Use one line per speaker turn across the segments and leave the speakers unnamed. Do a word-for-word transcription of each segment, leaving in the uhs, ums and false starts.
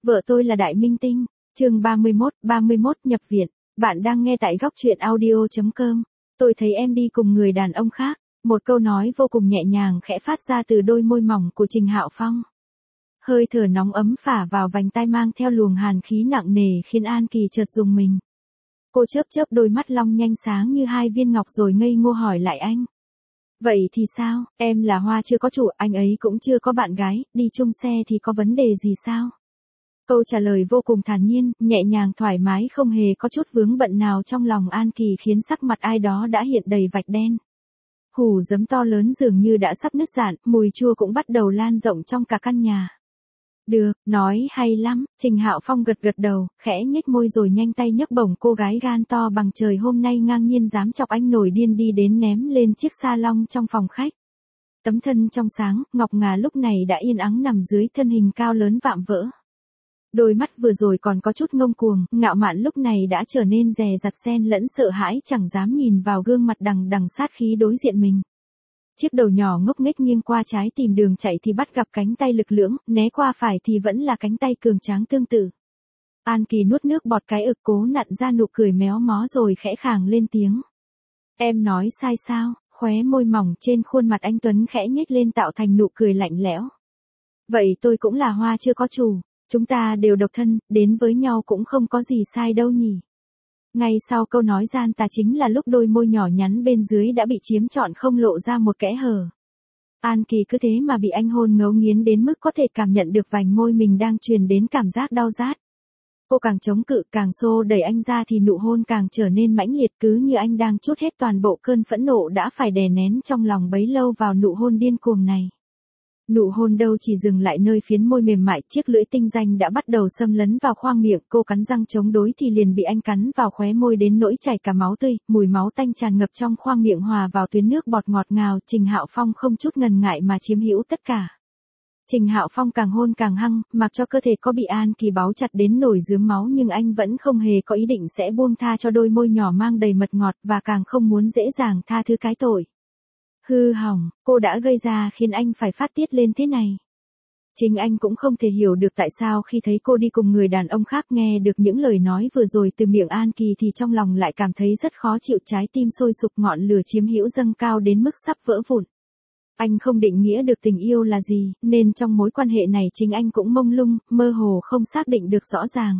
Vợ tôi là đại minh tinh. Chương ba mươi mốt, ba mươi mốt nhập viện. Bạn đang nghe tại góc truyện audio chấm com. Tôi thấy em đi cùng người đàn ông khác. Một câu nói vô cùng nhẹ nhàng khẽ phát ra từ đôi môi mỏng của Trình Hạo Phong. Hơi thở nóng ấm phả vào vành tai mang theo luồng hàn khí nặng nề khiến An Kỳ chợt rùng mình. Cô chớp chớp đôi mắt long nhanh sáng như hai viên ngọc rồi ngây ngô hỏi lại anh. Vậy thì sao, em là Hoa chưa có chủ, anh ấy cũng chưa có bạn gái, đi chung xe thì có vấn đề gì sao? Câu trả lời vô cùng thản nhiên, nhẹ nhàng thoải mái không hề có chút vướng bận nào trong lòng An Kỳ khiến sắc mặt ai đó đã hiện đầy vạch đen. Hủ giấm to lớn dường như đã sắp nứt rạn, mùi chua cũng bắt đầu lan rộng trong cả căn nhà. Được, nói hay lắm, Trình Hạo Phong gật gật đầu, khẽ nhếch môi rồi nhanh tay nhấc bổng cô gái gan to bằng trời hôm nay ngang nhiên dám chọc anh nổi điên đi đến ném lên chiếc sa lông trong phòng khách. Tấm thân trong sáng, ngọc ngà lúc này đã yên ắng nằm dưới thân hình cao lớn vạm vỡ. Đôi mắt vừa rồi còn có chút ngông cuồng, ngạo mạn lúc này đã trở nên dè dặt xen lẫn sợ hãi chẳng dám nhìn vào gương mặt đằng đằng sát khí đối diện mình. Chiếc đầu nhỏ ngốc nghếch nghiêng qua trái tìm đường chạy thì bắt gặp cánh tay lực lưỡng, né qua phải thì vẫn là cánh tay cường tráng tương tự. An Kỳ nuốt nước bọt cái ực cố nặn ra nụ cười méo mó rồi khẽ khàng lên tiếng. Em nói sai sao, khóe môi mỏng trên khuôn mặt anh Tuấn khẽ nhếch lên tạo thành nụ cười lạnh lẽo. Vậy tôi cũng là Hoa chưa có chủ, chúng ta đều độc thân, đến với nhau cũng không có gì sai đâu nhỉ. Ngay sau câu nói gian tà chính là lúc đôi môi nhỏ nhắn bên dưới đã bị chiếm trọn không lộ ra một kẽ hở. An Kỳ cứ thế mà bị anh hôn ngấu nghiến đến mức có thể cảm nhận được vành môi mình đang truyền đến cảm giác đau rát. Cô càng chống cự càng xô đẩy anh ra thì nụ hôn càng trở nên mãnh liệt cứ như anh đang trút hết toàn bộ cơn phẫn nộ đã phải đè nén trong lòng bấy lâu vào nụ hôn điên cuồng này. Nụ hôn đâu chỉ dừng lại nơi phiến môi mềm mại, chiếc lưỡi tinh danh đã bắt đầu xâm lấn vào khoang miệng, cô cắn răng chống đối thì liền bị anh cắn vào khóe môi đến nỗi chảy cả máu tươi, mùi máu tanh tràn ngập trong khoang miệng hòa vào tuyến nước bọt ngọt ngào, Trình Hạo Phong không chút ngần ngại mà chiếm hữu tất cả. Trình Hạo Phong càng hôn càng hăng, mặc cho cơ thể có bị An Kỳ báu chặt đến nổi rướm máu nhưng anh vẫn không hề có ý định sẽ buông tha cho đôi môi nhỏ mang đầy mật ngọt và càng không muốn dễ dàng tha thứ cái tội hư hỏng cô đã gây ra khiến anh phải phát tiết lên thế này. Chính anh cũng không thể hiểu được tại sao khi thấy cô đi cùng người đàn ông khác nghe được những lời nói vừa rồi từ miệng An Kỳ thì trong lòng lại cảm thấy rất khó chịu, trái tim sôi sục ngọn lửa chiếm hữu dâng cao đến mức sắp vỡ vụn. Anh không định nghĩa được tình yêu là gì, nên trong mối quan hệ này chính anh cũng mông lung, mơ hồ không xác định được rõ ràng.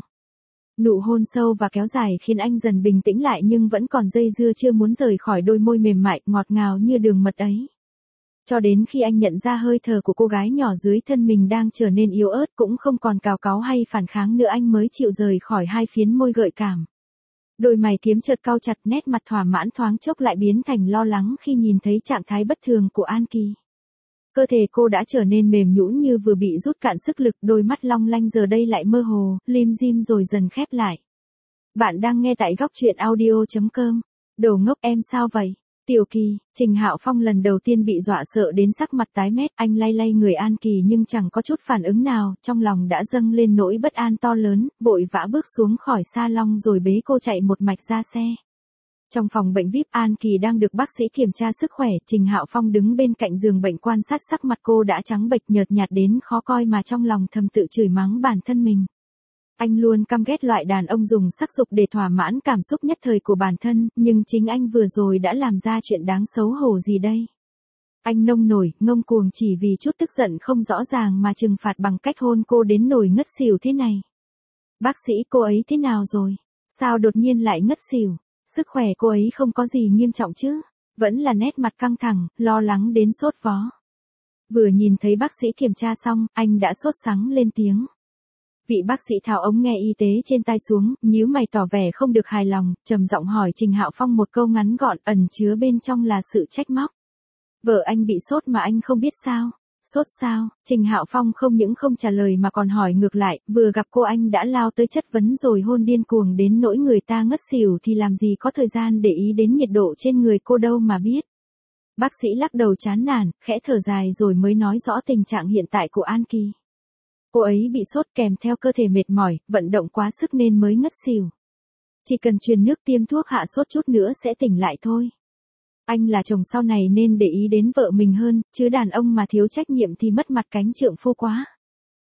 Nụ hôn sâu và kéo dài khiến anh dần bình tĩnh lại nhưng vẫn còn dây dưa chưa muốn rời khỏi đôi môi mềm mại, ngọt ngào như đường mật ấy. Cho đến khi anh nhận ra hơi thở của cô gái nhỏ dưới thân mình đang trở nên yếu ớt cũng không còn cào cáu hay phản kháng nữa anh mới chịu rời khỏi hai phiến môi gợi cảm. Đôi mày kiếm chợt cau chặt, nét mặt thỏa mãn thoáng chốc lại biến thành lo lắng khi nhìn thấy trạng thái bất thường của An Kỳ. Cơ thể cô đã trở nên mềm nhũn như vừa bị rút cạn sức lực, đôi mắt long lanh giờ đây lại mơ hồ, lim dim rồi dần khép lại. Bạn đang nghe tại góc truyện audio chấm com. Đồ ngốc em sao vậy? Tiểu Kỳ, Trình Hạo Phong lần đầu tiên bị dọa sợ đến sắc mặt tái mét, anh lay lay người An Kỳ nhưng chẳng có chút phản ứng nào, trong lòng đã dâng lên nỗi bất an to lớn, vội vã bước xuống khỏi salon rồi bế cô chạy một mạch ra xe. Trong phòng bệnh vi ai pi, An Kỳ đang được bác sĩ kiểm tra sức khỏe, Trình Hạo Phong đứng bên cạnh giường bệnh quan sát sắc mặt cô đã trắng bệch nhợt nhạt đến khó coi mà trong lòng thầm tự chửi mắng bản thân mình. Anh luôn căm ghét loại đàn ông dùng sắc dục để thỏa mãn cảm xúc nhất thời của bản thân, nhưng chính anh vừa rồi đã làm ra chuyện đáng xấu hổ gì đây? Anh nông nổi, ngông cuồng chỉ vì chút tức giận không rõ ràng mà trừng phạt bằng cách hôn cô đến nổi ngất xỉu thế này. Bác sĩ, cô ấy thế nào rồi? Sao đột nhiên lại ngất xỉu? Sức khỏe cô ấy không có gì nghiêm trọng chứ? Vẫn là nét mặt căng thẳng, lo lắng đến sốt vó. Vừa nhìn thấy bác sĩ kiểm tra xong, anh đã sốt sắng lên tiếng. Vị bác sĩ tháo ống nghe y tế trên tai xuống, nhíu mày tỏ vẻ không được hài lòng, trầm giọng hỏi Trình Hạo Phong một câu ngắn gọn, ẩn chứa bên trong là sự trách móc. Vợ anh bị sốt mà anh không biết sao? Sốt sao? Trình Hạo Phong không những không trả lời mà còn hỏi ngược lại, vừa gặp cô anh đã lao tới chất vấn rồi hôn điên cuồng đến nỗi người ta ngất xỉu thì làm gì có thời gian để ý đến nhiệt độ trên người cô đâu mà biết. Bác sĩ lắc đầu chán nản, khẽ thở dài rồi mới nói rõ tình trạng hiện tại của An Kỳ. Cô ấy bị sốt kèm theo cơ thể mệt mỏi, vận động quá sức nên mới ngất xỉu. Chỉ cần truyền nước tiêm thuốc hạ sốt chút nữa sẽ tỉnh lại thôi. Anh là chồng sau này nên để ý đến vợ mình hơn, chứ đàn ông mà thiếu trách nhiệm thì mất mặt cánh trượng phu quá.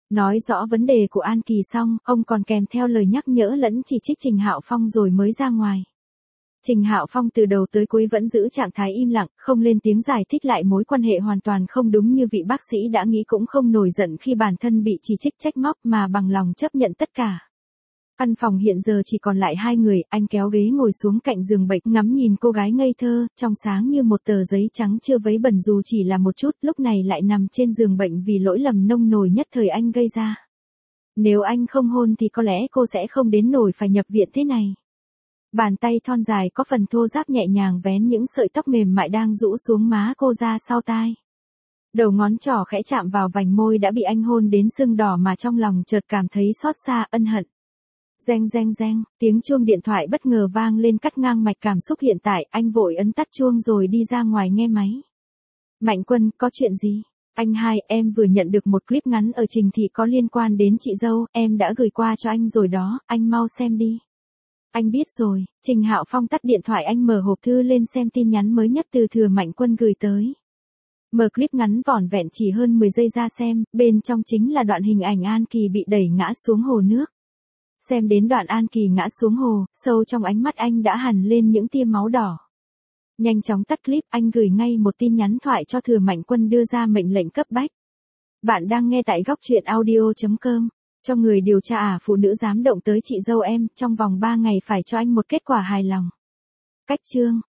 Nói rõ vấn đề của An Kỳ xong, ông còn kèm theo lời nhắc nhở lẫn chỉ trích Trình Hạo Phong rồi mới ra ngoài. Trình Hạo Phong từ đầu tới cuối vẫn giữ trạng thái im lặng, không lên tiếng giải thích lại mối quan hệ hoàn toàn không đúng như vị bác sĩ đã nghĩ, cũng không nổi giận khi bản thân bị chỉ trích trách móc mà bằng lòng chấp nhận tất cả. Căn phòng hiện giờ chỉ còn lại hai người, anh kéo ghế ngồi xuống cạnh giường bệnh, ngắm nhìn cô gái ngây thơ, trong sáng như một tờ giấy trắng chưa vấy bẩn dù chỉ là một chút, lúc này lại nằm trên giường bệnh vì lỗi lầm nông nổi nhất thời anh gây ra. Nếu anh không hôn thì có lẽ cô sẽ không đến nổi phải nhập viện thế này. Bàn tay thon dài có phần thô ráp nhẹ nhàng vén những sợi tóc mềm mại đang rũ xuống má cô ra sau tai. Đầu ngón trỏ khẽ chạm vào vành môi đã bị anh hôn đến sưng đỏ mà trong lòng chợt cảm thấy xót xa, ân hận. Reng reng reng, tiếng chuông điện thoại bất ngờ vang lên cắt ngang mạch cảm xúc hiện tại, anh vội ấn tắt chuông rồi đi ra ngoài nghe máy. Mạnh Quân, có chuyện gì? Anh hai, em vừa nhận được một clip ngắn ở Trình Thị có liên quan đến chị dâu, em đã gửi qua cho anh rồi đó, anh mau xem đi. Anh biết rồi. Trình Hạo Phong tắt điện thoại, anh mở hộp thư lên xem tin nhắn mới nhất từ Thừa Mạnh Quân gửi tới. Mở clip ngắn vỏn vẹn chỉ hơn mười giây ra xem, bên trong chính là đoạn hình ảnh An Kỳ bị đẩy ngã xuống hồ nước. Xem đến đoạn An Kỳ ngã xuống hồ, sâu trong ánh mắt anh đã hằn lên những tia máu đỏ. Nhanh chóng tắt clip, anh gửi ngay một tin nhắn thoại cho Thừa Mạnh Quân đưa ra mệnh lệnh cấp bách. Bạn đang nghe tại góc truyện audio chấm com. Cho người điều tra à, phụ nữ dám động tới chị dâu em, trong vòng ba ngày phải cho anh một kết quả hài lòng. Cách chương.